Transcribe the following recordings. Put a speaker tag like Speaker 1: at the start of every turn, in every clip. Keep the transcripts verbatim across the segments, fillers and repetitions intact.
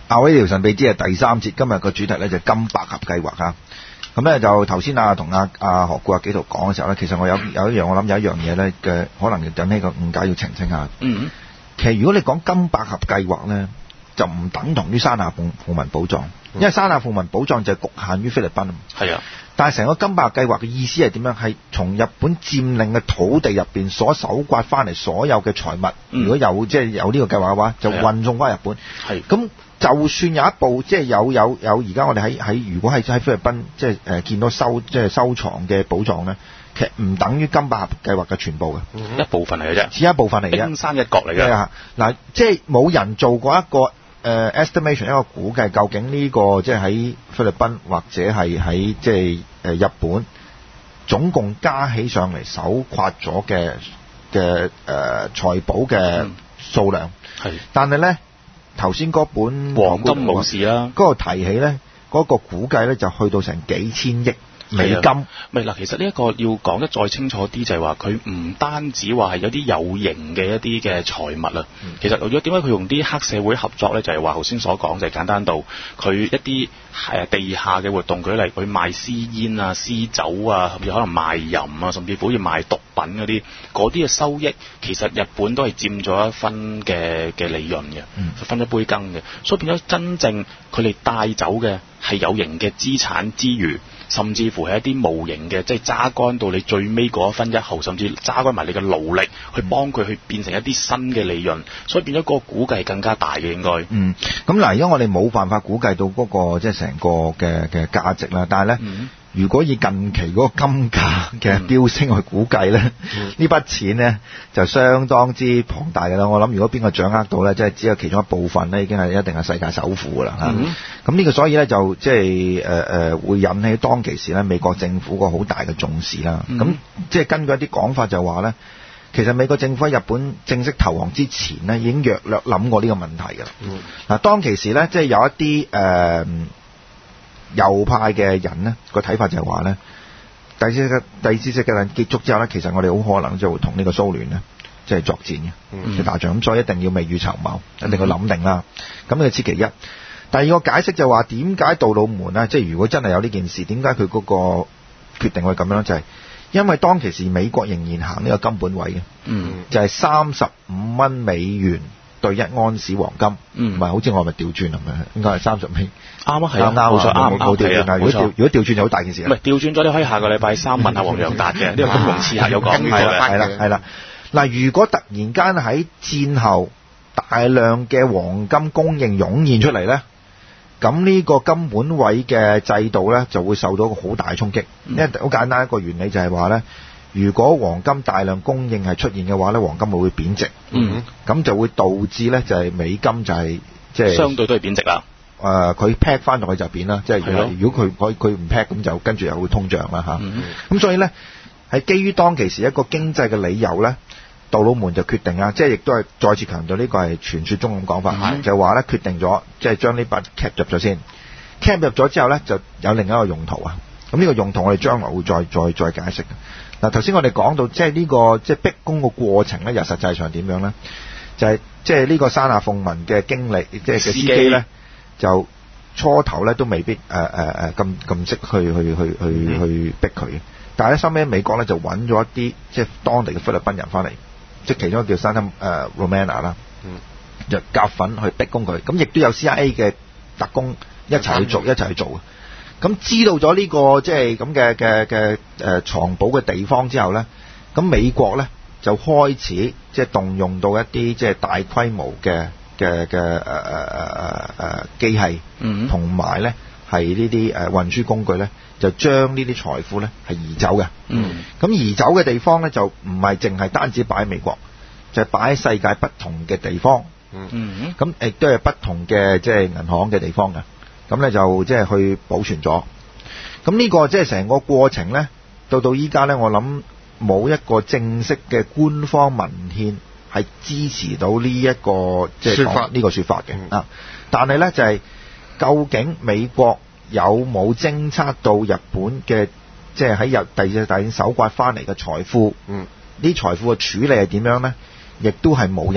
Speaker 1: 亞威聊神秘之係第三節，今日個主題咧就係金百合計劃啊。咁咧就頭先啊同阿阿何故阿紀陶講嘅時候咧，其實我有有一樣我諗有一樣嘢咧嘅可能引起個誤解要澄清下。
Speaker 2: 嗯，
Speaker 1: 其實如果你講金百合計劃咧，就唔等同於山下富富民寶藏，因為山下富民寶藏就係局限於菲律賓啊。
Speaker 2: 係啊，
Speaker 1: 但係成個金百合計劃嘅意思係點樣？係從日本佔領嘅土地入邊所搜刮翻嚟所有嘅財物，
Speaker 2: 嗯、
Speaker 1: 如果有即係、就是、有呢個計劃嘅話，就運送翻日本。
Speaker 2: 係
Speaker 1: 咁。就算有一部即係有有有而家我哋喺喺如果係喺菲律賓即係誒、呃、見到收即係收藏嘅寶藏咧，其實唔等於金百合計劃嘅全部嘅、
Speaker 2: 嗯，一部分嚟嘅啫，
Speaker 1: 只一部分嚟嘅，
Speaker 2: 冰山一角嚟嘅。
Speaker 1: 嗱，即係冇人做過一個誒、呃、estimation 一個估計，究竟呢、這個即係喺菲律賓或者係喺即係誒日本總共加起上嚟搜刮咗嘅嘅誒財寶嘅數量。係、嗯，但係咧。頭先嗰本
Speaker 2: 黃金武士啦，
Speaker 1: 嗰、那個提起咧，嗰、那個估計咧就去到成幾千億美金。
Speaker 2: 咪嗱，其實呢一個要講得再清楚啲，就係話佢唔單止話係有啲有形嘅一啲嘅財物啊、嗯。其實如果點解佢用啲黑社會合作咧，就係話頭先所講，就係簡單到佢一啲係地下嘅活動，舉例佢賣私煙啊、私酒啊，甚至可能賣淫啊，甚至乎好似賣毒品嗰啲，嗰啲嘅收益，其實日本都係佔咗一分嘅嘅利潤嘅、嗯，分一杯羹嘅。所以變咗真正佢哋帶走嘅係有形嘅資產之餘，甚至乎係一啲無形嘅，即係揸乾到你最尾嗰一分一毫，甚至揸乾埋你嘅勞力去幫佢去變成一啲新嘅利潤，所以變咗個估計更加大嘅應該。
Speaker 1: 嗯，咁嗱，而家我哋冇辦法估計到嗰、嗰個即係成個嘅嘅價值啦，但係咧。嗯如果以近期嗰個金價嘅飆升去估計咧，呢、嗯、筆錢咧就相當之龐大嘅啦。我諗如果邊個掌握到咧，即係只有其中一部分咧，已經係一定係世界首富㗎啦嚇。咁、嗯、呢個所以咧就即係誒誒會引起當其時咧美國政府個好大嘅重視啦。咁、嗯、即係根據一啲講法就話咧，其實美國政府喺日本正式投降之前咧，已經略略諗過呢個問題㗎啦。嗱、嗯，當其時咧，即係有一啲誒。呃右派嘅人呢個睇法就係話呢，第二次嘅第二次世界大戰結束之後呢，其實我哋好可能就會同呢個蘇聯呢即係作戰嘅，即係打仗。咁所以一定要未雨綢繆，一定要諗定啦。咁呢個此其一。第二個解釋就話點解杜魯門呢？即係如果真係有呢件事，點解佢嗰個決定會咁樣？就係、是、因為當其時美國仍然行呢個金本位嘅、嗯，就係三十五蚊美元對一安士黃金，唔、嗯、係好似我咪調轉咁樣，應該係三十蚊。啱啊，係啊，冇錯，啱冇調轉啊！如果調如果調轉就好大件事。唔係調轉咗，你可以下個禮拜三問下黃洋達嘅，呢個金融刺客有講嘅。係啦，係啦。嗱，如果突然間喺戰後大量嘅黃金供應湧現出嚟咧，咁呢個金本位嘅制度咧就會受到一個好大衝擊。因為好簡單一個原理就係話咧，如果黃金大量供應係出現嘅話咧，黃金會會貶值。嗯。咁就會導致咧就係美金就係即係相對都係貶值啦。誒、呃，佢 pack 翻落去就變啦，即係如果佢佢佢唔 pack 咁就跟住又會通脹啦嚇。咁、嗯、所以咧係基於當其時一個經濟嘅理由咧，杜魯門就決定啊，即係亦都係再次強調呢個係傳說中咁講法，嗯、就話咧決定咗即係將呢筆 cap 入咗先 ，cap 入咗之後咧就有另一個用途啊。咁呢個用途我哋將來會再再再解釋。嗱，頭先我哋講到即係呢、這個即係逼宮嘅過程咧，又實際上點樣咧？就係、是、即係呢個山下奉文嘅經歷，即係嘅司機咧。就初頭咧都未必誒誒誒咁咁識去去去去去逼佢，但係咧收尾美國咧就揾咗一啲即係當地嘅菲律賓人翻嚟，即係其中一個叫 Santa Romana 啦，就夾粉去逼宮佢，咁亦都有 C I A 嘅特工一齊去做一齊去做嘅。咁知道咗呢、這個即係咁嘅嘅嘅誒藏寶嘅地方之後咧，咁美國咧就開始即係動用到一啲即係大規模嘅。嘅嘅誒誒誒誒誒機器，同埋咧係呢啲誒運輸工具咧，就將呢啲財富咧係移走嘅。咁、嗯、移走嘅地方咧就唔係淨係單止擺喺美國，就係擺喺世界不同嘅地方。咁亦都係不同嘅即係銀行嘅地方嘅。咁咧就即係去保存咗。咁呢個即係成個過程咧，到到依家咧，我諗冇一個正式嘅官方文獻。係支持到呢、這、一個即係講呢個說法嘅啊、嗯，但係咧就係、是、究竟美國有冇偵測到日本嘅即係喺日第二次大戰搜刮翻嚟嘅財富？嗯，呢財富嘅處理係點樣咧？亦都係冇人好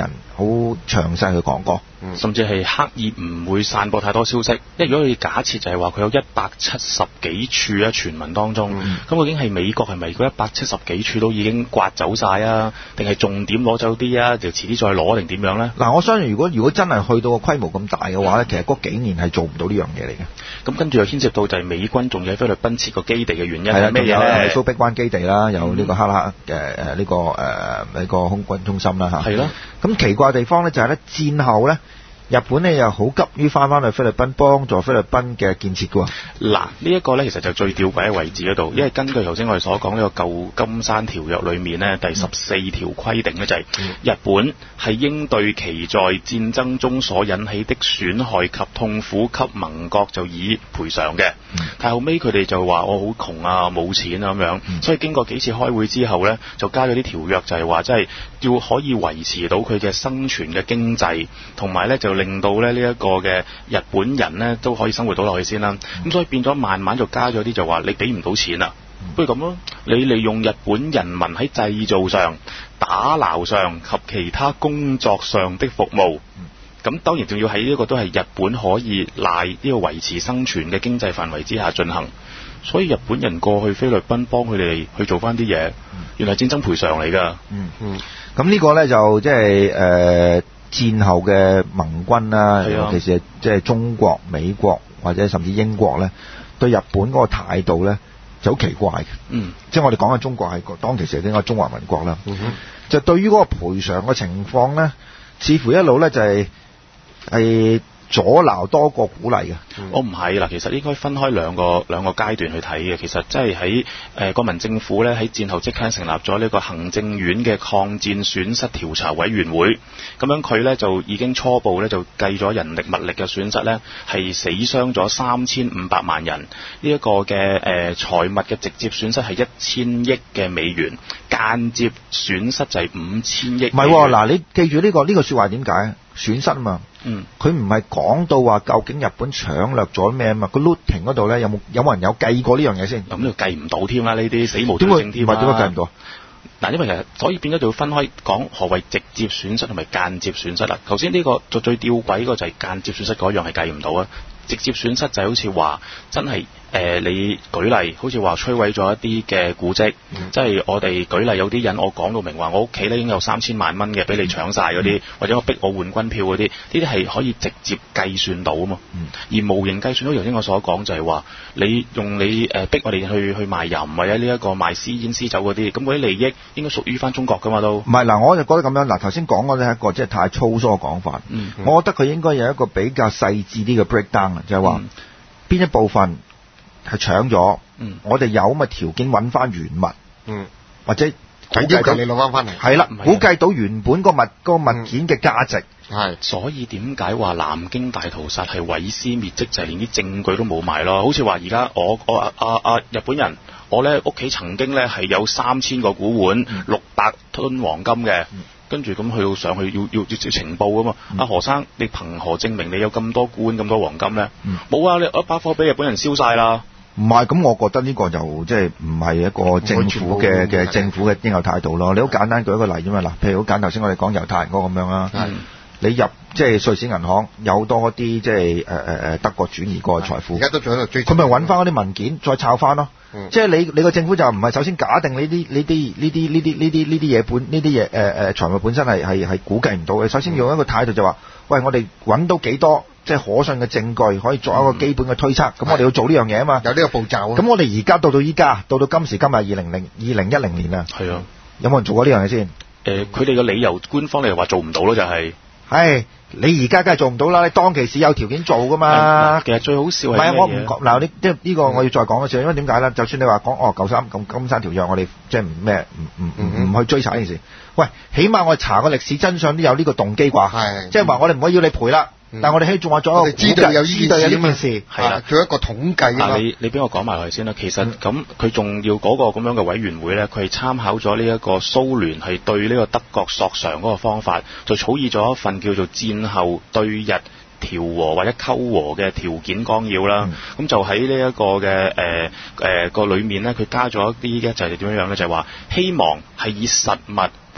Speaker 1: 好詳細去講過。
Speaker 2: 甚至係刻意唔會散播太多消息，因為如果你假設就係話佢有一百七十幾處啊傳聞當中，咁、嗯、究竟係美國係咪嗰一百七十幾處都已經刮走晒啊？定係重點攞走啲啊？就遲啲再攞定點樣咧？
Speaker 1: 嗱，我相信如果如果真係去到個規模咁大嘅話咧、嗯，其實嗰幾年係做唔到呢樣嘢嚟嘅。
Speaker 2: 咁跟住又牽涉到就係美軍仲要喺菲律賓設個基地嘅原因係咩嘢咧？
Speaker 1: 係蘇碧灣基地啦，有呢個克拉克嘅誒呢個誒呢、呃、個空軍中心啦嚇。係咯。咁奇怪嘅地方咧就係咧戰後咧。日本咧又好急於翻翻去菲律賓幫助菲律賓嘅建設嘅喎。嗱，
Speaker 2: 呢一個咧其實就最吊詭嘅位置嗰度，因為根據頭先我哋所講呢個舊金山條約裏面呢，第十四條規定呢，就係日本係應對其在戰爭中所引起的損害及痛苦給盟國就以賠償嘅。但後尾佢哋就話我好窮啊，冇錢啊咁樣，所以經過幾次開會之後呢，就加咗啲條約，就係話即係要可以維持到佢嘅生存嘅經濟，同埋呢就令到咧呢一個嘅日本人呢都可以生活到落去先啦。咁、嗯、所以變咗慢慢就加咗啲就話你俾唔到錢啦，不如咁咯，你利用日本人民喺製造上、打撈上及其他工作上的服務。咁當然仲要喺呢個都係日本可以賴呢個維持生存嘅經濟範圍之下進行。所以日本人過去菲律賓幫佢哋去做翻啲嘢，原來戰爭賠償嚟㗎。嗯嗯。咁呢個呢，就即係誒戰後嘅盟軍啦，尤其是即係中國、美國或者甚至英國呢，對日本嗰個態度呢就好奇怪嘅。嗯。即係我哋講嘅中國係當其時應該中華民國啦。嗯哼。就對於嗰個賠償嘅情況呢，似乎一路呢就係係阻撓多過鼓勵嘅。我唔係啦，其實應該分開兩個兩個階段去睇嘅。其實即係喺誒國民政府咧喺戰後即刻成立咗呢個行政院嘅抗戰損失調查委員會，咁樣佢咧就已經初步咧就計咗人力物力嘅損失咧係死傷咗三千五百萬人，呢、這、一個嘅誒財物嘅直接損失係一千億嘅美元，間接損失就係五千億。唔係喎，嗱你記住呢、這個呢、這個説話點解？損失啊嘛，嗯，佢唔係講到話究竟日本搶掠咗咩啊嘛，個 looting 嗰度咧有冇有冇人有計過呢樣嘢先？咁就計唔到添啦，呢啲死無對證添啦。點解計唔到？嗱，因為其實所以變咗就要分開講何謂直接損失同埋間接損失啦。頭先呢個就最吊詭嗰個就係間接損失嗰樣係計唔到啊。直接損失就係好似話真係誒、呃，你舉例好似話摧毀咗一啲嘅古蹟，嗯、即係我哋舉例有啲人我講到明話，我屋企咧已經有三千萬蚊嘅，俾你搶晒嗰啲，或者我逼我換軍票嗰啲，呢啲係可以直接計算到啊嘛。嗯、而無形計算到，頭先我所講就係話，你用你誒逼我哋去去賣淫或者呢一個賣私煙私酒嗰啲，咁嗰啲利益應該屬於翻中國噶嘛都。唔係嗱，我就覺得咁樣嗱，頭先講嗰啲係一個即係太粗疏嘅講法。嗯嗯、我覺得佢應該有一個比較細緻啲嘅 breakdown。就係話邊一部分係搶咗，嗯、我哋有咁嘅條件揾翻原物，嗯、或者估計到你攞翻翻嚟，係啦，估計到原本個物、個物件嘅價值。係、嗯，所以點解話南京大屠殺係毀屍滅跡，就係、是、連啲證據都冇埋咯？好似話而家我我啊啊啊日本人，我咧屋企曾經咧係有三千個古碗，六百噸黃金嘅。嗯跟住咁去到上去要要要情報啊嘛，阿、嗯、何生你憑何證明你有咁多古碗咁多黃金咧？冇、嗯、啊，你一把火俾日本人燒晒啦。唔係，咁我覺得呢個就即係唔係一個政府嘅嘅政府嘅應有態度咯。你好簡單舉一個例啫嘛，嗱，譬如好簡單頭先我哋講猶太人嗰個咁樣啦，你入即係瑞士銀行有多啲即係誒誒誒德國轉移過嘅財富，而家都仲喺度追，佢咪揾翻嗰啲文件再抄翻咯。嗯、即係你你個政府就唔係首先假定呢啲呢啲呢啲呢啲呢啲呢啲嘢本呢啲嘢誒誒財務本身係係係估計唔到嘅。首先用一個態度就話，喂，我哋揾到幾多即係可信嘅證據可以作一個基本嘅推測，咁、嗯、我哋要做呢樣嘢啊嘛。有呢個步驟。咁我哋而家到到依家，到到今時今日二零零二零一零年啦。係啊。有冇人做過呢樣嘢先？誒、呃，佢哋嘅理由，官方嚟話做唔到咯，就係、是。係，你而家梗係做唔到啦！你當其時有條件做噶嘛？其實最好笑係咩嘢？唔係我唔講嗱，呢即係呢個我要再講一次，因為點解咧？就算你話講哦九三咁金山條約，我哋即係唔咩唔唔唔唔去追查呢件事。喂，起碼我哋查個歷史真相都有呢個動機啩？係，即係話我哋唔可以要你賠啦。嗯、但係我哋希仲話咗，知道有知道有呢件事，係啦，做一個統計啊！你你俾我講埋落去先啦。其實咁佢仲要嗰個咁樣嘅委員會咧，佢係參考咗呢一個蘇聯係對呢個德國索償嗰個方法，就草擬咗一份叫做戰後對日調和或者溝和嘅條件綱要啦。咁、嗯、就喺呢一個嘅誒誒個裏面咧，佢加咗一啲嘅就係點樣樣咧，就係、是、話希望係以實物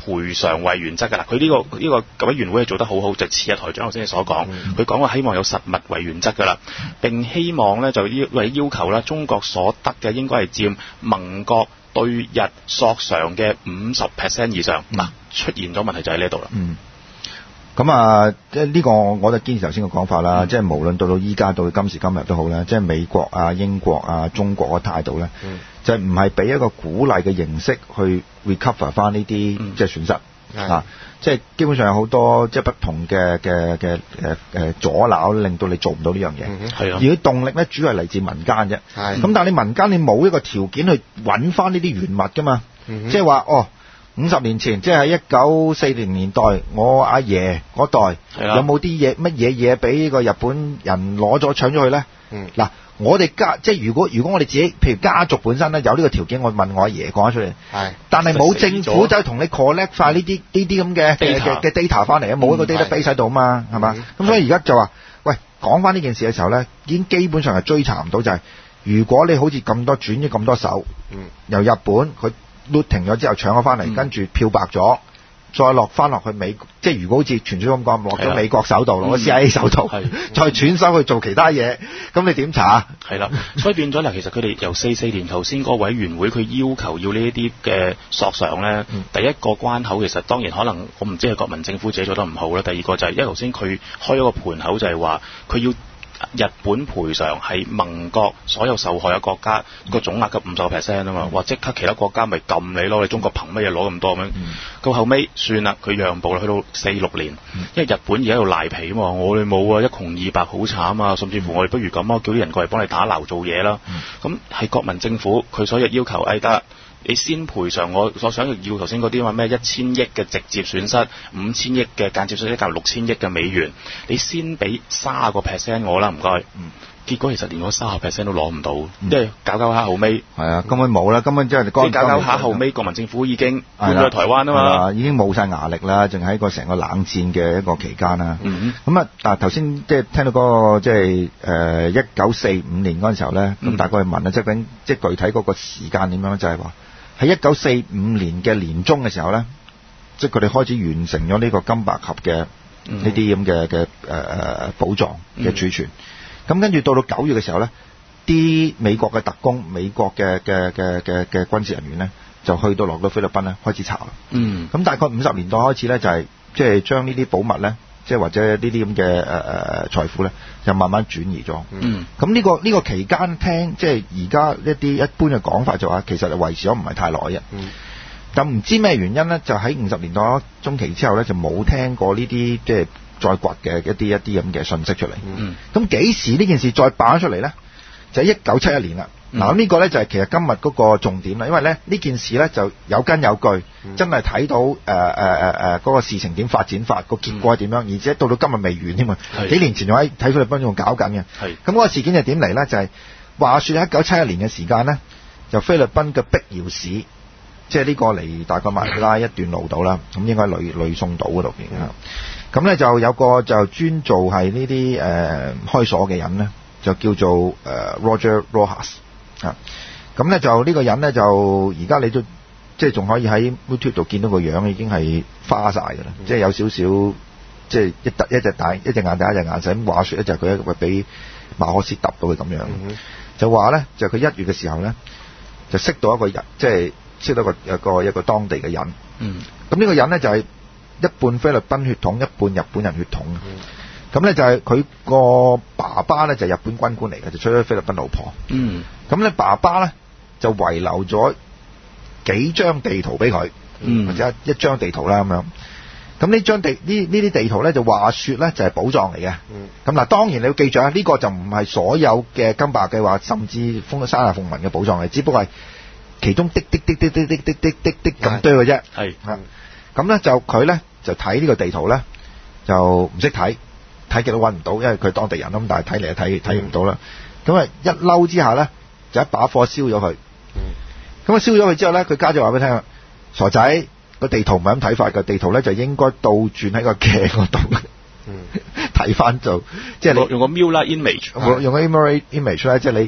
Speaker 2: 賠償為原則㗎啦。佢呢、這個呢、這個委員會係做得好好，就似阿台長頭先所講，佢講話希望有實物為原則㗎啦，並希望咧就要為要求啦，中國所得嘅應該係佔盟國對日索償嘅五十 percent 以上。嗱、嗯，出現咗問題就喺呢度啦。
Speaker 1: 嗯。咁啊，即係呢個我就堅持頭先嘅講法啦。嗯、即係無論到到依家到今時今日都好啦，即係美國啊、英國啊、中國嘅態度咧，嗯、就唔係俾一個鼓勵嘅形式去 recover 翻呢啲即係損失、嗯、啊。即係基本上有好多即係不同嘅嘅嘅誒誒阻撓，令到你做唔到呢樣嘢。係啊、嗯，而啲動力咧主要係嚟自民間啫。係。咁但係你民間你冇一個條件去揾翻呢啲原物㗎嘛？嗯、即係話哦。五十年前，即係喺一九四零年代，我阿爺嗰代有冇啲嘢乜嘢嘢俾呢個日本人攞咗搶咗去咧？嗯，嗱，我哋家即係如果如果我哋自己，譬如家族本身咧有呢個條件，我問我阿爺講出嚟。係，但係冇政府就同你 collect 晒呢啲呢啲咁嘅嘅嘅 data 翻嚟啊，冇一個 database 喺度啊嘛，係嘛？咁所以而家就話，喂，講翻呢件事嘅時候咧，已經基本上係追查唔到，就係如果你好似咁多轉咗咁多手，嗯，由日本佢。looting 咗之後搶咗翻嚟，跟住漂白咗，再落翻落去美，即係如果好似傳説咁講，落咗美國手度，落咗 C I A 手度，再轉手去做其他嘢，咁你點查？係
Speaker 2: 啦，所以變咗嗱，其實佢哋由四四年頭先嗰個委員會，佢要求要呢一啲嘅索償咧，嗯、第一個關口其實當然可能我唔知係國民政府自己做得唔好啦，第二個就係因為頭先佢開咗個盤口就係話佢要。日本賠償係盟國所有受害嘅國家個總額嘅五十個 percent 啊嘛，話即刻其他國家咪撳你咯，你中國憑乜嘢攞咁多咁樣？到、嗯、後尾算啦，佢讓步啦，去到四六年，嗯、因為日本而家喺度賴皮啊嘛，我哋冇啊，一窮二白好慘啊，甚至乎我哋不如咁啊，叫啲人過嚟幫你打撈做嘢啦。咁係、嗯、國民政府佢所要要求，哎得。你先賠償我所想要頭先嗰啲話咩一千億嘅直接損失，五千億嘅間接損失，加六千億嘅美元，你先俾卅個 percent 我啦，唔該。嗯。結果其實連嗰卅個 percent 都攞唔到，嗯、即係搞搞下後尾。係啊，根本冇啦，根本即係即係搞搞下後尾，國民政府已經搬咗去台灣啊嘛，
Speaker 1: 已經冇晒牙力啦，淨係一個成個冷戰嘅一個期間啦。嗯咁啊，但係頭先即係聽到嗰、那個即係誒一九四五年嗰陣時候咧，咁、嗯、大概去問啊，即係即係具體嗰個時間點樣，就係話。喺一九四五年嘅年中嘅時候咧，即係佢哋開始完成咗呢個金白盒嘅呢啲咁嘅嘅誒誒寶藏嘅儲存。咁跟住到到九月嘅時候咧，啲美國嘅特工、美國嘅嘅嘅嘅嘅軍事人員咧，就去到落到菲律賓咧開始查啦。嗯。咁大概五十年代開始咧，就係即係將呢啲寶物咧，即係或者呢啲咁嘅誒誒財富咧，就慢慢轉移咗。嗯。咁呢、這個呢、這個期間聽，即係而家一啲一般嘅講法就話，其實維持咗唔係太耐嘅。嗯。但唔知咩原因咧，就喺五十年代中期之後咧，就冇聽過呢啲即係再掘嘅一啲一啲咁嘅信息出嚟。嗯。咁幾時呢件事再爆出嚟咧？就係一九七一年啦。嗱、嗯，呢個咧就係其實今日嗰個重點啦，因為咧呢件事咧就有根有據，嗯、真係睇到誒誒誒誒嗰個事情點發展法，個結果係點樣，嗯、而且到到今日未完添啊！是幾年前仲喺睇菲律賓仲搞緊嘅。係咁嗰個事件係點嚟咧？就係、是、話説喺一九七一年嘅時間咧，就菲律賓嘅碧瑤市，即係呢個離大概馬尼拉一段路度啦，咁應該呂呂宋島嗰度邊啊？咁咧、嗯、就有個就專做係呢啲誒開鎖嘅人咧，就叫做誒、呃、Roger Rojas。啊，咁咧就呢個人咧就而家你都即係仲可以喺 YouTube 度見到個樣，已經係花晒㗎啦，嗯、即係有少少即係一突一隻大一隻眼大一隻眼細咁。話説咧就佢一個俾馬可斯揼到佢咁樣，嗯、就話咧就佢一月嘅時候咧就識到一個人，即係識到一個一個一個當地嘅人。嗯，咁呢個人咧就係一半菲律賓血統，一半日本人血統。嗯咁咧就係佢個爸爸咧就係日本軍官嚟嘅，就娶咗菲律賓老婆。嗯。咁咧爸爸咧就遺留咗幾張地圖俾佢，嗯、或者一張地圖啦咁樣。咁呢張地呢呢啲地圖咧就話説咧就係寶藏嚟嘅。嗯。咁嗱當然你要記住啊，呢、呢個就唔係所有嘅金白計劃，甚至風山下鳳文嘅寶藏嚟，只不過係其中滴滴滴滴滴滴滴滴滴滴咁多嘅啫。係。係。咁咧就佢咧就睇呢個地圖咧就唔識睇。睇極都揾唔到，因為佢係當地人咁，但係睇嚟睇睇唔到啦。咁啊、嗯、一嬲之下咧，就一把火燒咗佢。咁啊燒咗佢之後咧，佢家姐話俾你聽啦，傻仔個地圖唔係咁睇法嘅，地圖咧就應該倒轉喺個鏡嗰度。睇翻就即係你用個 mirror image，用個 mirror image 咧，即係你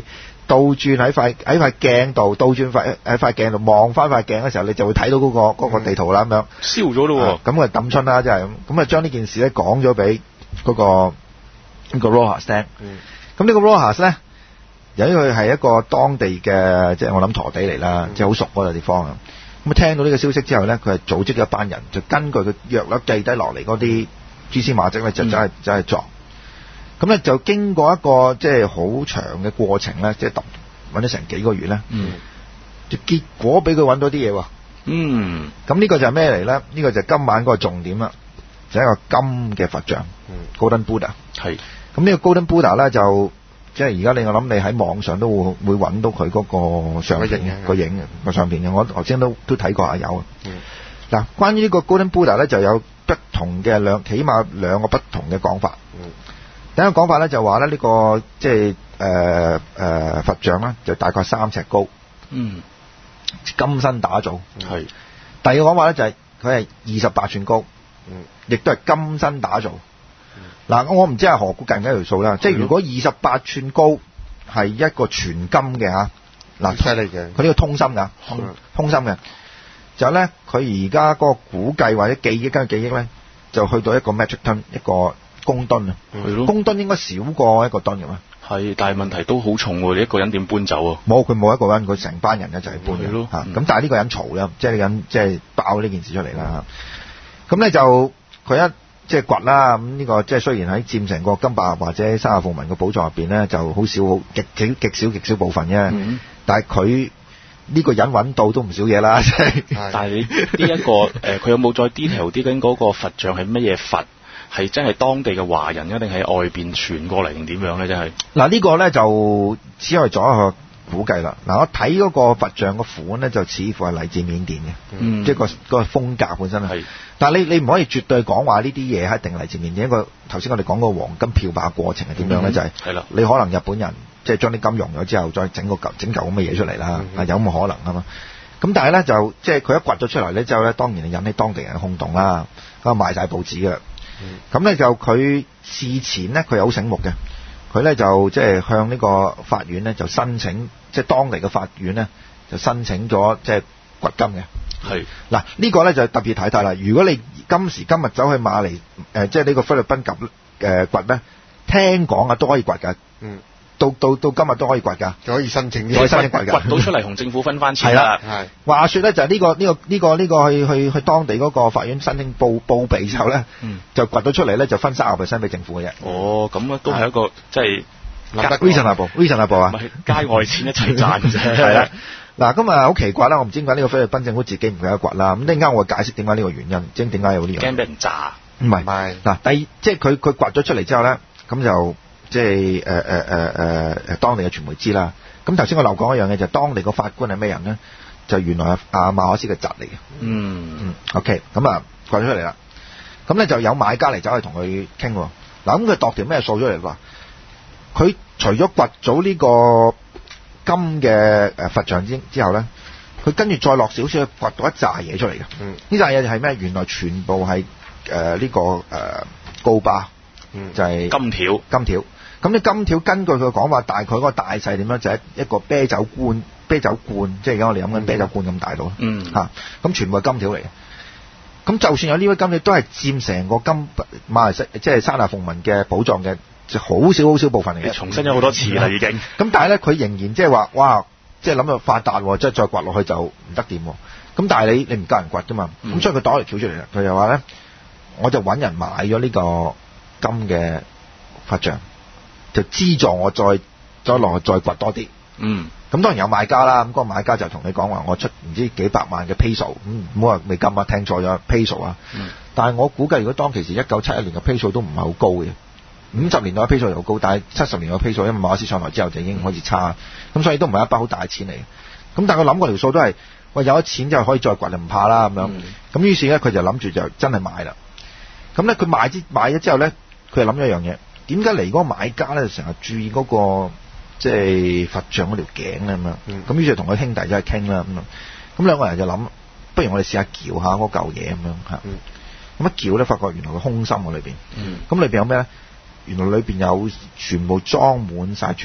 Speaker 1: 倒轉喺塊喺塊鏡度，倒轉塊喺塊鏡度望翻塊鏡嘅時候，你就會睇到嗰、嗰個嗰、個地圖啦咁樣。
Speaker 2: 燒咗咯喎！
Speaker 1: 咁啊抌春啦，即係咁，咁啊將呢件事咧講咗俾嗰個呢個 Rojas 聽。咁呢個 Rojas 咧，由於佢係一個當地嘅，即係我諗陀地嚟啦，即係好熟嗰個地方啊。咁啊聽到呢個消息之後咧，佢係組織咗一班人，就根據佢約率記低落嚟嗰啲蛛絲馬跡咧，就真係真係撞。咁咧就經過一個即係好長嘅過程咧，即係揾咗成幾個月咧，
Speaker 2: 嗯，
Speaker 1: 就結果俾佢揾到啲嘢喎。
Speaker 2: 嗯，
Speaker 1: 咁呢個就係咩嚟咧？呢個就係今晚嗰個重點啦，就係一個金嘅佛像，
Speaker 2: 嗯
Speaker 1: ，Golden Buddha。
Speaker 2: 係。
Speaker 1: 咁呢個 Golden Buddha 咧就即係而家你我諗你喺網上都會會揾到佢嗰個相片嘅個影嘅個相片嘅，我頭先都都睇過啊有。嗱，嗯，關於呢個 Golden Buddha 咧就有不同嘅兩，起碼兩個不同嘅講法。嗯，第一個講法咧就話咧呢個即係誒誒佛像咧就大概三尺高。
Speaker 2: 嗯。
Speaker 1: 金身打造。
Speaker 2: 係。
Speaker 1: 第二個講法咧就係佢係二十八寸高。嗯。亦都係金身打造。嗱，嗯，我唔知係何故計緊條數啦。即係如果二十八寸高係一個全金嘅嚇，嗱，
Speaker 3: 犀利嘅。
Speaker 1: 佢呢個通心㗎，通通心嘅。就咧，佢而家嗰個估計或者記憶跟記憶咧，就去到一個 metric ton 一個公噸啊。係咯。公噸應該少過一個噸嘅咩？係，
Speaker 2: 但係問題都好重喎，你一個人點搬走啊？
Speaker 1: 冇，佢冇一個人，佢成班人一齊搬嘅
Speaker 2: 咯。
Speaker 1: 嚇，咁但係呢個人嘈啦，即係呢個人即係爆呢件事出嚟啦。咁咧就佢一即係掘啦，咁呢個即係雖然喺佔成個金百合或者三下鳳紋嘅寶藏入邊咧，就好少好極少極少極少部分啫。嗯、但係佢呢個人揾到都唔少嘢啦，即係。
Speaker 2: 但係你呢一個誒，佢有冇再 detail 啲緊嗰個佛像係乜嘢佛？係真係當地嘅華人，一定喺外邊傳過嚟定點樣咧？真係
Speaker 1: 嗱，呢個咧就只可以做一個估計啦。嗱，我睇嗰個佛像個款咧，就似乎係嚟自緬甸嘅，嗯、即係個個風格本身係。但係你你唔可以絕對講話呢啲嘢係一定嚟自緬甸。一個頭先我哋講個黃金漂白過程係點樣咧？嗯、就係係啦，你可能日本人即係將啲金融咗之後，再整個嚿整嚿咁嘅嘢出嚟啦，嗯、有冇可能啊嘛？咁但係咧就即係佢一掘咗出嚟咧之後咧，當然引起當地人嘅轟動啦，咁啊賣晒報紙嘅。咁咧、嗯、就佢事前咧佢好醒目嘅，佢咧就即係向呢個法院咧就申請，即係當地嘅法院咧就申請咗即係掘金嘅。係嗱是呢個咧就特別睇睇啦。如果你今時今日走去馬尼誒，即係呢個菲律賓掘誒掘咧，聽講啊都可以掘㗎。嗯。到到到今日都可以掘㗎，就可以申請，可以申請掘㗎，
Speaker 2: 掘到出嚟同政府分翻錢啦。
Speaker 1: 係話說咧，就係呢個呢個呢個呢個去去去當地嗰個法院申請報報備之後咧，嗯、就掘到出嚟咧，就分三十 percent 俾政府嘅啫。
Speaker 2: 哦，咁啊，都係一個即係
Speaker 1: reasonable，reasonable 啊，
Speaker 2: 街外錢一齊賺啫。
Speaker 1: 係啦，嗱，咁啊好奇怪啦，我唔知點解呢個菲律賓政府自己唔記得掘啦。咁一陣間我會解釋點解呢個原因，即係點解有呢樣。
Speaker 2: 驚俾人炸？
Speaker 1: 唔係，嗱，第二即係佢佢掘咗出嚟之後咧，咁就。即係誒誒誒誒誒當地嘅傳媒知啦。咁頭先我漏講一樣嘢，就係、當地個法官係咩人咧？就原來係阿馬可斯嘅侄嚟嘅。嗯嗯。OK，咁啊掘咗出嚟啦。咁咧就有買家嚟走去同佢傾喎。嗱，咁佢度條咩數出嚟話？佢除咗掘咗呢個金嘅誒佛像之之後咧，佢跟住再落少少去掘到一紮嘢出嚟嘅。嗯。呢紮嘢係咩？原來全部係誒呢個誒、呃、高巴，嗯、就係、是、
Speaker 2: 金條
Speaker 1: 金條。咁啲金條根據佢講話，大概嗰個大細點樣？就係、是、一個啤酒罐，啤酒罐，即係而家我哋飲緊啤酒罐咁大到。嗯。嚇、啊，咁全部係金條嚟嘅。咁就算有呢位金條，都係佔成個金馬來西即係三大鳳紋嘅寶藏嘅，就好少好少部分嚟嘅。
Speaker 2: 重申咗好多次啦，已經。
Speaker 1: 咁但係咧，佢仍然即係話，哇！即係諗到發達，即係再掘落去就唔得掂。咁但係你你唔夠人掘㗎嘛？咁、嗯、所以佢攞嚟撬出嚟啦。佢又話咧，我就揾人買咗呢個金嘅佛像。就資助我再再落去再掘多啲，嗯，咁當然有買家啦，咁、那、嗰個買家就同你講話，我出唔知幾百萬嘅 peso，咁唔好話美金啊，聽錯咗 peso 啊，嗯、但係我估計如果當其時一九七一年嘅 peso 都唔係好高嘅，五十年代嘅 peso 又好高，但係七十年代嘅 peso 因為馬可斯上來之後就已經開始差，咁、嗯、所以都唔係一筆好大嘅錢嚟嘅，咁但係佢諗過條數都係，喂有咗錢就可以再掘就唔怕啦咁樣，咁、嗯、於是咧佢就諗住就真係買啦，咁咧佢買之買咗之後咧，佢就諗咗一樣嘢。點解嚟嗰個買家咧，成日注意嗰、那個即係佛像嗰條頸咧咁樣？咁、嗯、於是同佢兄弟就係傾啦咁樣。咁兩個人就諗，不如我哋試下撬下嗰嚿嘢咁樣嚇。咁一撬咧，發覺原來個空心喎裏邊。咁裏邊有咩咧？原來裏邊有全部裝滿晒鑽石。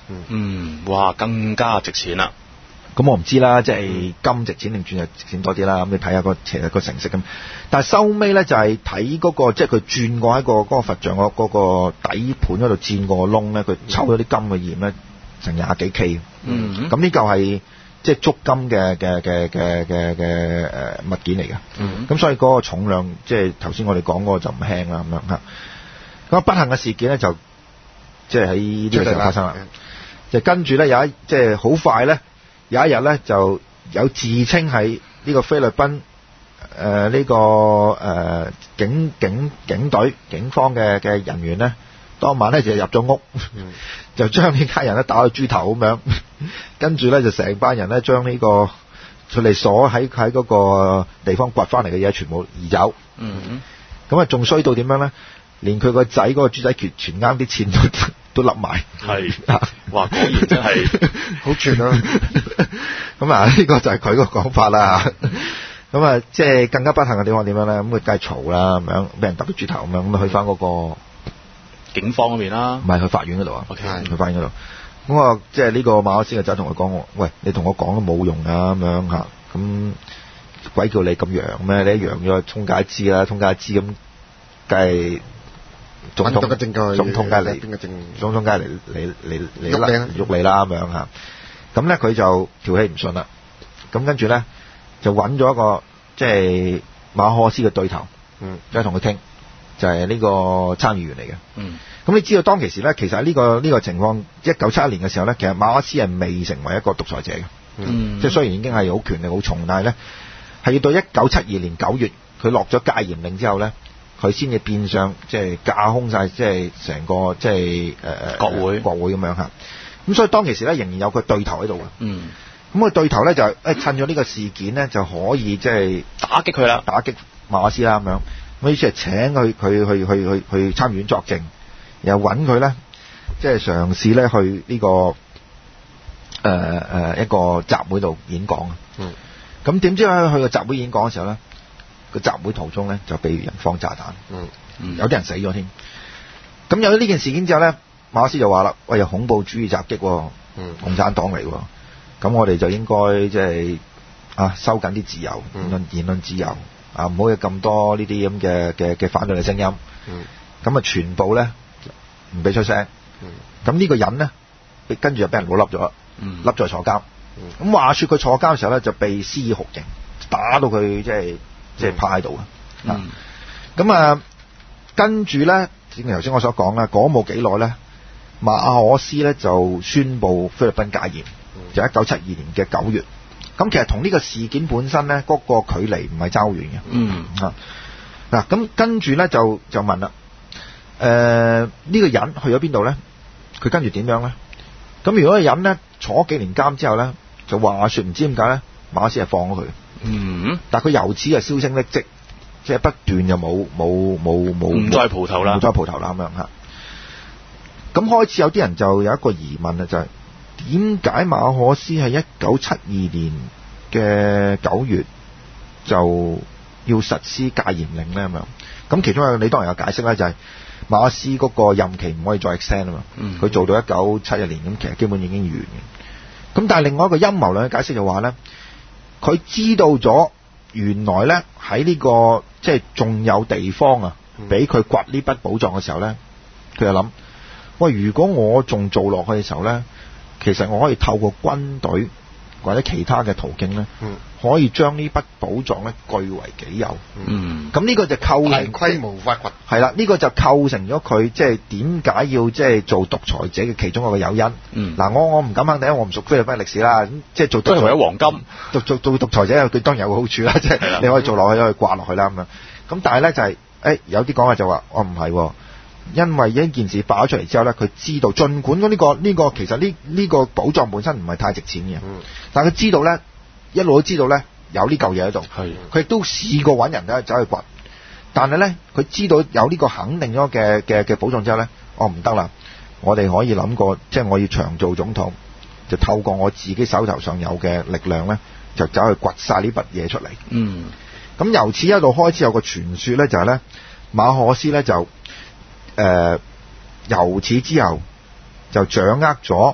Speaker 3: 嗯，
Speaker 2: 嗯，哇，更加值錢啦。
Speaker 1: 咁我唔知啦，即係金值錢定鑽石值錢多啲啦。咁你睇下個其實個成色咁。但係收尾咧就係睇嗰個，即係佢轉過喺個嗰個佛像嗰嗰個底盤嗰度轉過個窿咧，佢抽咗啲金嘅鹽咧，成廿幾 K。
Speaker 2: 嗯，
Speaker 1: 咁呢嚿係即係足金嘅嘅嘅嘅嘅嘅誒物件嚟嘅。
Speaker 2: 嗯，
Speaker 1: 咁所以嗰個重量，即係頭先我哋講嗰個就唔輕啦咁樣嚇。咁不幸嘅事件咧就即係喺呢個時候發生啦。就跟住咧有一即係好快咧。有一日咧，就有自稱係呢個菲律賓誒呢、呃這個誒、呃、警警警隊警方嘅嘅人員咧，當晚咧就入咗屋，嗯、就將呢家人咧打到豬頭咁樣，跟住咧就成班人咧將呢、這個佢哋鎖喺喺嗰個地方掘翻嚟嘅嘢全部移走。
Speaker 2: 嗯，
Speaker 1: 咁啊仲衰到點樣咧？連佢個仔嗰個豬仔權全啱啲錢都都笠埋，
Speaker 2: 係，哇！果然真係
Speaker 3: 好全啊！
Speaker 1: 咁啊，呢個就係佢個講法啦。咁啊，即係更加不幸嘅地方點樣咧？咁佢梗係嘈啦，咁樣俾人揼到豬頭咁樣，咁啊去翻嗰個
Speaker 2: 警方嗰邊啦，
Speaker 1: 唔係去法院嗰度啊。
Speaker 2: OK，
Speaker 1: 去法院嗰度。咁啊，即係呢個馬可斯嘅仔同佢講：我喂，你同我講都冇用啊，咁樣嚇。咁鬼叫你咁揚咩？你一揚咗，通街知啦，通街知咁，梗係。總統
Speaker 3: 嘅證據，
Speaker 1: 總統梗係嚟，總統梗係嚟嚟嚟嚟喐你喐你啦咁樣嚇。咁咧佢就條氣唔順啦。咁跟住咧就揾咗一個即係馬可斯嘅對頭，嗯，即係同佢傾，就係、是、呢個參議員嚟嘅。嗯。咁你知道當其時咧，其實喺呢、這個呢、這個情況，一九七一年嘅時候咧，其實馬可斯係未成為一個獨裁者嘅。嗯。即係雖然已經係好權力好重，但係咧係要到一九七二年九月，佢落咗戒嚴令之後咧。佢先至變相即係架空晒，即係成個即係誒誒
Speaker 2: 國會
Speaker 1: 國會咁樣嚇。咁所以當其時咧，仍然有個對頭喺度嘅。嗯。咁個對頭咧就誒趁咗呢個事件咧，就可以即係
Speaker 2: 打擊佢啦，
Speaker 1: 打擊馬可斯啦咁樣。咁於是係請佢佢去去去去參院作證，又揾佢咧，即係嘗試咧去呢個誒誒一個集會度演講啊。嗯。咁點知咧去個集會演講嘅時候咧？個集會途中咧就被人放炸彈，嗯，有啲人死咗添。咁有咗呢件事件之後咧，馬可斯就話啦：喂，有恐怖主義襲擊，嗯，共產黨嚟，咁我哋就應該即係啊收緊啲自由，言論言論自由啊，唔好有咁多呢啲咁嘅嘅嘅反對嘅聲音。嗯，咁啊全部咧唔俾出聲。嗯，咁呢個人咧，跟住就俾人老笠咗，嗯，笠咗坐監。咁話說佢坐監嘅時候咧，就被施以酷刑，打到佢即係。即係趴喺度啊！咁啊，跟住咧，正如頭先我所講啦，講冇幾耐咧，馬可斯咧就宣布菲律賓戒嚴，嗯、就一九七二年嘅九月。咁其實同呢個事件本身咧，嗰、那個距離唔係爭好遠嘅。嗯啊，嗱，咁跟住咧就就問啦，誒、呃、呢、這個人去咗邊度咧？佢跟住點樣咧？咁如果個人咧坐咗幾年監之後咧，就話説唔知點解咧，馬可斯係放咗佢。嗯，但係佢由此就銷聲匿跡，即係不斷就冇冇冇冇
Speaker 2: 唔再蒲頭啦，
Speaker 1: 唔再蒲頭啦咁樣嚇。咁開始有啲人就有一個疑問啦，就係點解馬可斯喺一九七二年嘅九月就要實施戒嚴令咧咁樣？咁其中一個你當然有解釋啦，就係馬可斯嗰個任期唔可以再 extend 啊嘛。佢、嗯、做到一九七一年咁，其實基本已經完嘅。咁但係另外一個陰謀論嘅解釋就話咧。佢知道咗原來咧喺呢、這個即係仲有地方啊，俾佢掘呢筆寶藏嘅時候咧，佢就諗：喂，如果我仲做落去嘅時候咧，其實我可以透過軍隊或者其他嘅途徑咧，嗯、可以將呢筆寶藏咧據為己有。嗯，咁呢個就構成
Speaker 3: 規模發掘。
Speaker 1: 係啦，呢、這個就構成咗佢即係點解要即係做獨裁者嘅其中一個誘因。嗯，嗱，我我唔敢肯定，我唔熟菲律賓歷史啦。即係做獨裁者，黃金做做做獨裁者，佢當然有個好處啦，即係你可以做落去，可以掛落去啦咁樣。咁但係咧就係、是，誒、欸、有啲講法就話，我唔係，因為呢件事爆咗出嚟之後咧，佢知道，儘管呢、這個呢、這個其實呢呢、這個寶藏本身唔係太值錢嘅，嗯、但係佢知道咧，一路都知道咧有呢嚿嘢喺度。係，佢亦都試過揾人咧走去掘。但係咧，佢知道有呢個肯定咗嘅嘅嘅寶藏之後咧，哦唔得啦，我哋可以諗過，即係我要長做總統，就透過我自己手頭上有嘅力量咧，就走去掘晒呢筆嘢出嚟。嗯，咁由此一路開始有個傳說咧，就係、是、咧馬可斯咧就誒、呃、由此之後就掌握咗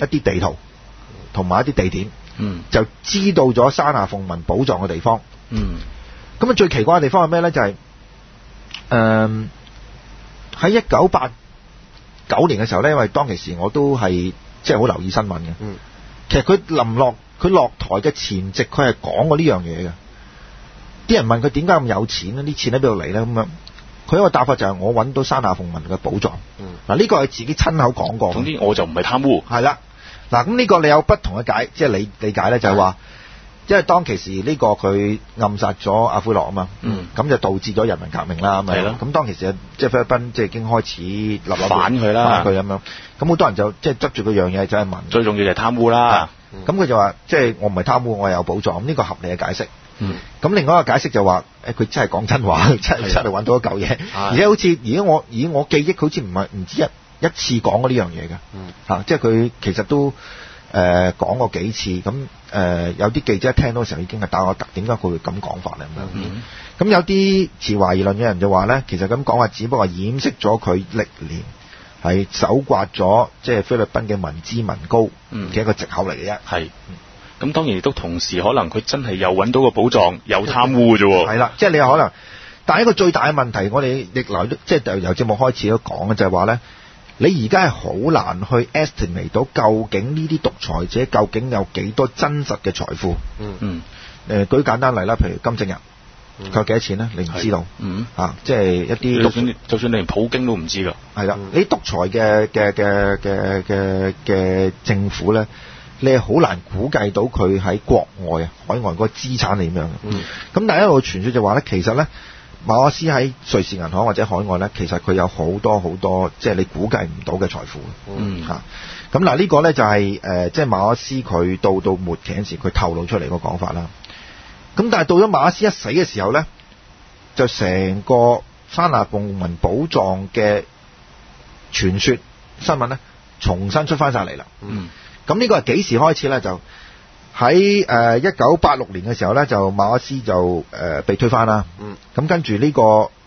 Speaker 1: 一啲地圖同埋一啲地點，
Speaker 2: 嗯，
Speaker 1: 就知道咗山下鳳紋寶藏嘅地方。
Speaker 2: 嗯，
Speaker 1: 咁啊最奇怪嘅地方係咩咧？就係誒喺一九八九年嘅時候咧，因為當其時我都係即係好留意新聞嘅。
Speaker 3: 嗯，
Speaker 1: 其實佢臨落佢落台嘅前夕，佢係講過呢樣嘢嘅。啲人問佢點解咁有錢咧？啲錢喺邊度嚟咧？咁樣佢一個答法就係我揾到山下鳳紋嘅寶藏。
Speaker 3: 嗯，
Speaker 1: 嗱呢個係自己親口講過。
Speaker 2: 總之我就唔係貪污。
Speaker 1: 係啦，嗱咁呢個你有不同嘅解，即係理理解咧，就係話，因為當其時呢個佢暗殺咗阿奎洛啊嘛，
Speaker 2: 嗯，
Speaker 1: 咁就導致咗人民革命啦，
Speaker 2: 係咯。
Speaker 1: 咁當其時即係菲律賓即係已經開始立立
Speaker 2: 反佢啦，
Speaker 1: 反佢咁樣，咁好多人就即係執住嗰樣嘢就係問，
Speaker 2: 最重要就係貪污啦。
Speaker 1: 咁佢就話即係我唔係貪污，我係有寶藏，呢個合理嘅解釋。
Speaker 2: 嗯，
Speaker 1: 咁另外一個解釋就話誒佢真係講真話，真係真係揾到一嚿嘢，而且好似而家我以我記憶好似唔係唔止一一次講過呢樣嘢嘅，
Speaker 3: 嗯，
Speaker 1: 嚇，即係佢其實都誒講過幾次，咁誒有啲記者一聽到嘅時候已經係打我突，點解佢會咁講法咧咁樣？
Speaker 2: 嗯，
Speaker 1: 咁有啲持懷疑論嘅人就話咧，其實咁講話只不過掩飾咗佢歷年係搜刮咗即係菲律賓嘅民脂民膏嘅一個藉口嚟嘅啫。
Speaker 2: 係。咁當然亦都同時可能佢真係又揾到個寶藏，又貪污嘅啫喎。
Speaker 1: 係啦，即係你有可能，但係一個最大嘅問題，我哋歷來都即係由節目開始都講嘅就係話咧，你而家係好難去 estimate 到究竟呢啲獨裁者究竟有幾多真實嘅財富。
Speaker 3: 嗯
Speaker 1: 嗯。誒，舉簡單例啦，譬如金正日，佢有幾多錢咧？你唔知道。
Speaker 2: 嗯。
Speaker 1: 啊，即係一啲。
Speaker 2: 就算就算你連普京都唔知㗎。
Speaker 1: 係啦，你獨裁嘅嘅嘅嘅嘅嘅政府咧。你係好難估計到佢喺國外啊、海外嗰個資產係點樣嘅。
Speaker 3: 嗯。咁
Speaker 1: 但係一路傳說就話咧，其實咧馬可斯喺瑞士銀行或者海外咧，其實佢有好多好多即係你估計唔到嘅財富。
Speaker 2: 嗯。
Speaker 1: 嚇、啊，咁嗱呢個咧就係、是、誒、呃，即係馬可斯佢到到末期嗰時佢透露出嚟個講法啦。咁但係到咗馬可斯一死嘅時候咧，就成個山下鳳紋寶藏嘅傳說新聞咧，重新出翻晒嚟啦。
Speaker 2: 嗯。
Speaker 1: 咁呢個係幾時開始咧？就喺誒一九八六年嘅時候咧，就馬可斯就誒、呃、被推翻啦。
Speaker 3: 嗯。
Speaker 1: 咁跟住呢個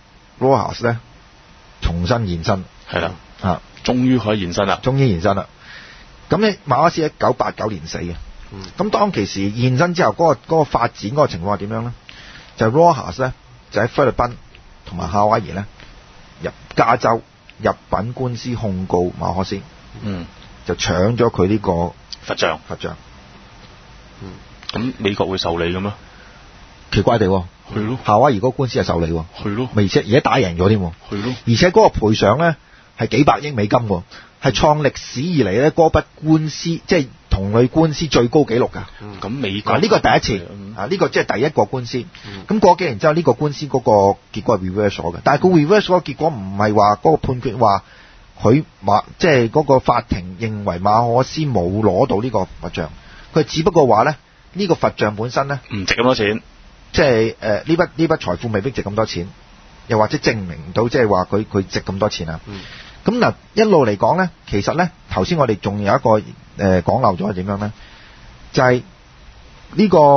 Speaker 1: Rojas 咧重新現身。
Speaker 2: 係啦。
Speaker 1: 啊，
Speaker 2: 終於可以現身啦。
Speaker 1: 終於現身啦。咁咧馬可斯一九八九年死嘅。
Speaker 3: 嗯。咁
Speaker 1: 當其時現身之後，嗰、嗰個嗰、嗰個發展嗰個情況係點樣咧？就係、Rojas 咧就喺菲律賓同埋夏威夷咧入加州入稟官司控告馬可斯。
Speaker 2: 嗯。
Speaker 1: 就搶咗佢呢個
Speaker 2: 佛像，
Speaker 1: 佛像。
Speaker 3: 嗯，
Speaker 2: 咁美國會受理嘅咩？
Speaker 1: 奇怪地，
Speaker 2: 係咯。
Speaker 1: 夏威夷嗰個官司係受理，
Speaker 2: 係咯。
Speaker 1: 而且而家打贏咗添，
Speaker 2: 係咯。
Speaker 1: 而且嗰個賠償咧係幾百億美金，係創歷史以嚟咧嗰筆官司即係同類官司最高紀錄㗎。
Speaker 2: 嗯，咁美國
Speaker 1: 啊呢個第一次，
Speaker 2: 嗯、
Speaker 1: 啊呢個即係第一個官司。咁、
Speaker 3: 嗯、
Speaker 1: 過幾年之後呢、這個官司嗰個結果係 reverse 咗嘅，但係佢 reverse 嗰個結果唔係話嗰個判決話。佢馬即係嗰個法庭認為馬可斯冇攞到呢個佛像，佢只不過話咧呢個佛像本身咧
Speaker 2: 唔值咁多錢，
Speaker 1: 即係誒呢筆呢筆財富未必值咁多錢，又或者證明唔到即係話佢佢值咁多錢啊。咁嗱、嗯、一路嚟講咧，其實咧頭先我哋仲有一個誒、呃、講漏咗係點樣咧？就係、是、呢個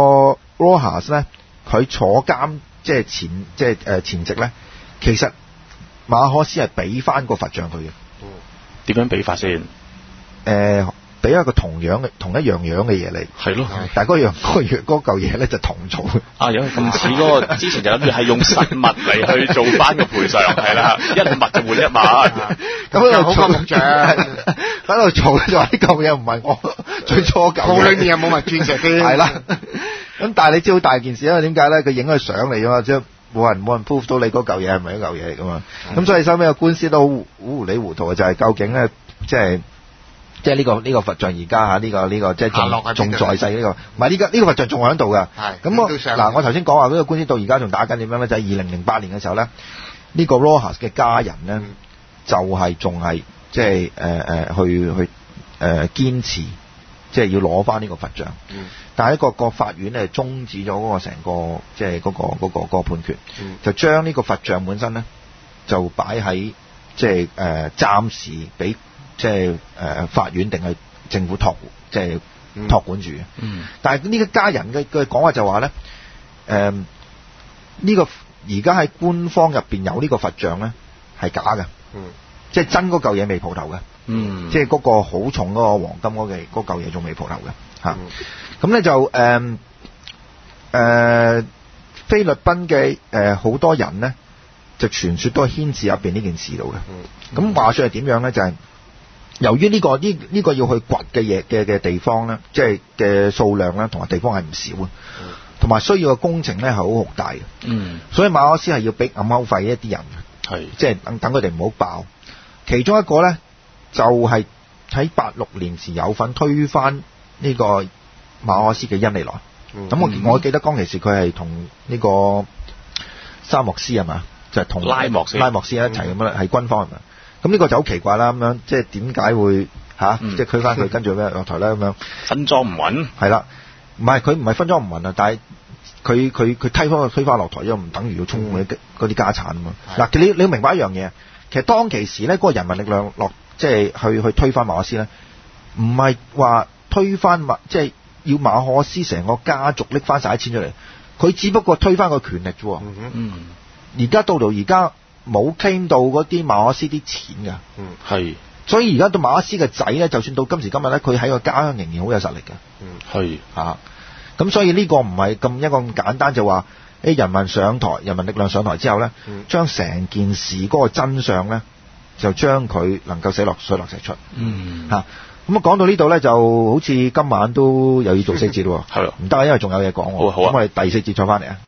Speaker 1: Rojas 咧，佢坐監即係前即係誒前夕咧，其實馬可斯係俾翻個佛像佢嘅。
Speaker 2: 點樣比法先？
Speaker 1: 誒，俾一個同樣嘅同一樣樣嘅嘢嚟，
Speaker 2: 係咯。
Speaker 1: 但係嗰樣嗰樣嗰嚿嘢咧就銅做嘅。
Speaker 2: 啊，有咁似嗰個之前就諗住係用實物嚟去做翻個賠償，係啦，一物就換一物。
Speaker 1: 咁喺度做木像，喺度做就話呢嚿嘢唔係我最初嚿。
Speaker 3: 鋪裏面有冇埋鑽石啲？
Speaker 1: 係啦。咁但係你知好大件事，因為點解咧？佢影咗相嚟啊嘛，即係。冇人冇人 prove 到你嗰嚿嘢係咪一嚿嘢嚟噶嘛？咁、嗯、所以收尾個官司都好糊里糊塗嘅，就係、是、究竟咧，即係即係呢個呢、這個佛像而家嚇呢個呢、這個即係仲仲在世呢、這個，唔係呢個呢、這個佛像仲喺度㗎。係咁我嗱，我頭先講話嗰個官司到而家仲打緊點樣咧？就係二零零八年嘅時候咧，呢、這個 Rojas 嘅家人咧、嗯、就係仲係即係誒誒去去誒、呃、堅持。即係要攞翻呢個佛像，嗯、但係一個個法院咧終止咗嗰個成個即係嗰個嗰、嗰個嗰個判決，嗯、就將呢個佛像本身咧就擺喺即係誒暫時俾即係誒法院定係政府託即係託管住嘅。嗯、但係呢個家人嘅嘅講話就話咧，誒、呃、呢、呢個而家喺官方入邊有呢個佛像咧係假嘅，嗯、即係真嗰嚿嘢未蒲頭嘅。
Speaker 2: 嗯，
Speaker 1: 即係嗰個好重嗰個黃金嗰嘅嗰嚿嘢仲未蒲頭嘅嚇。咁咧就誒誒菲律賓嘅誒好多人咧，就傳說都係牽涉入邊呢件事度嘅。咁話說係點樣咧？就係由於呢個呢呢個要去掘嘅嘢嘅嘅地方咧，即係嘅數量咧，同埋地方係唔少啊，同埋需要嘅工程咧係好浩大嘅。
Speaker 2: 嗯，
Speaker 1: 所以馬可斯係要俾暗口費一啲人，
Speaker 2: 係
Speaker 1: 即係等等佢哋唔好爆。其中一個咧就係喺八六年時有份推翻呢個馬可斯嘅恩利來。咁、嗯、我我記得當其時佢係同呢個沙莫斯係嘛，就係、是、同
Speaker 2: 拉莫斯
Speaker 1: 拉莫斯一齊咁樣，係、嗯、軍方係咪？咁呢個就好奇怪啦，咁樣即係點解會嚇、啊嗯、即係推翻佢跟住咩落台咧咁樣？
Speaker 2: 分贓唔穩
Speaker 1: 係啦，唔係佢唔係分贓唔穩啊，但係佢佢佢推翻推翻落台，因為唔等於要充嗰啲家產啊嘛。嗱、嗯，你你要明白一樣嘢，其實當其時咧，嗰、那個人民力量落即係去去推翻馬可斯咧，唔係話推翻馬即係要馬可斯成個家族拎翻晒啲錢出嚟，佢只不過推翻個權力啫。
Speaker 2: 嗯，
Speaker 1: 而家到到而家冇 claim 到嗰啲馬可斯啲錢㗎。
Speaker 2: 嗯，係。
Speaker 1: 所以而家到馬可斯嘅仔咧，就算到今時今日咧，佢喺個家鄉仍然好有實力㗎。
Speaker 2: 嗯，係
Speaker 1: 嚇。咁所以呢個唔係咁一個咁簡單，就話誒人民上台，人民力量上台之後咧，嗯、將成件事嗰個真相咧，就將佢能夠寫落水落石出。
Speaker 2: 嗯。
Speaker 1: 嚇。咁啊講到呢度咧，就好似今晚都又要做四節咯。
Speaker 2: 係咯。
Speaker 1: 唔得啊，因為仲有嘢講喎。
Speaker 2: 好啊，好啊。
Speaker 1: 咁我哋第四節再翻嚟啊。